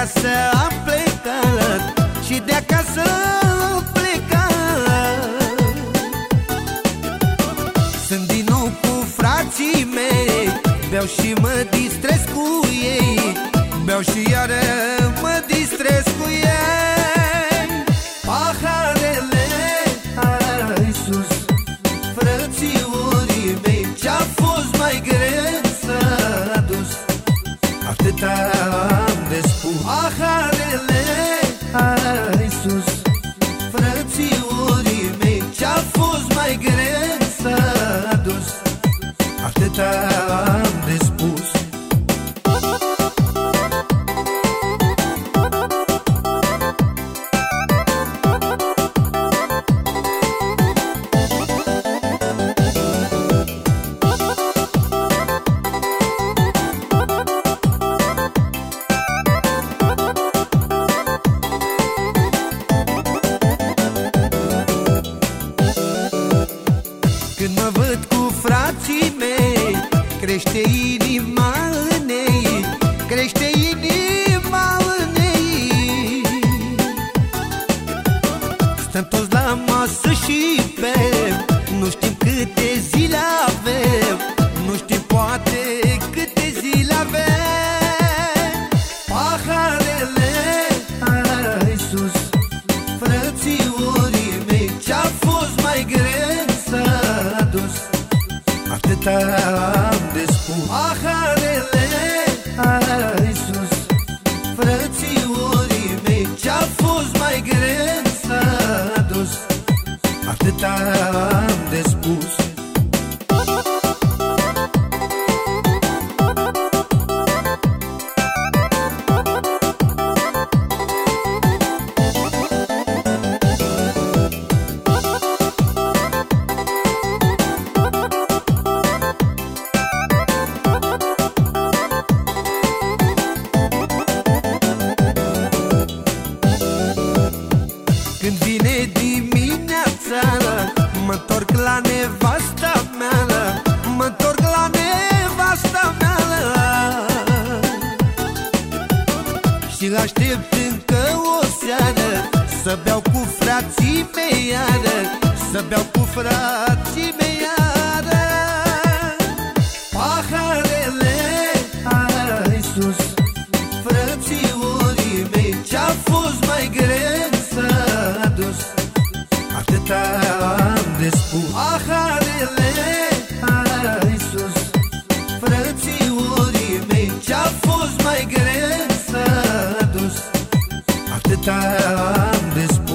acasă am plecat, și de acasă am plecat. Sunt din nou cu frații mei, beau și mă distrez cu ei, beau și iară mă distrez cu ei. Paharele ai sus, frățiorii mei, ce-a fost mai greu s-a adus, atâta am de spus. Paharele ai sus, frățiorii mei, ce-a fost mai greu s-a adus, atâta am de spus. Când mă văd cu frații mei, crește inima în ei, crește inima în ei. Stăm toți la masă și bem, nu știm câte zile avem, nu știm poate câte zile avem. Paharele ai sus, frățiorii mei, ce-a fost mai greu s-a adus, atâta am de spus. Paharele ai sus, frățiorii mei, ce-a fost mai greu s-a adus, atâta am de spus. Când vine dimineața, mă-ntorc la nevasta mea, mă-ntorc la nevasta mea, și aștept încă o seară, să beau cu frații mei iară, să beau cu frații mei iară. Paharele ai sus, frățiorii mei, ce-a fost mai greu s-a adus, atâta am de spus. Paharele ai sus, frățiorii mei, ce-a fost mai greu s-a adus, atâta am de spus.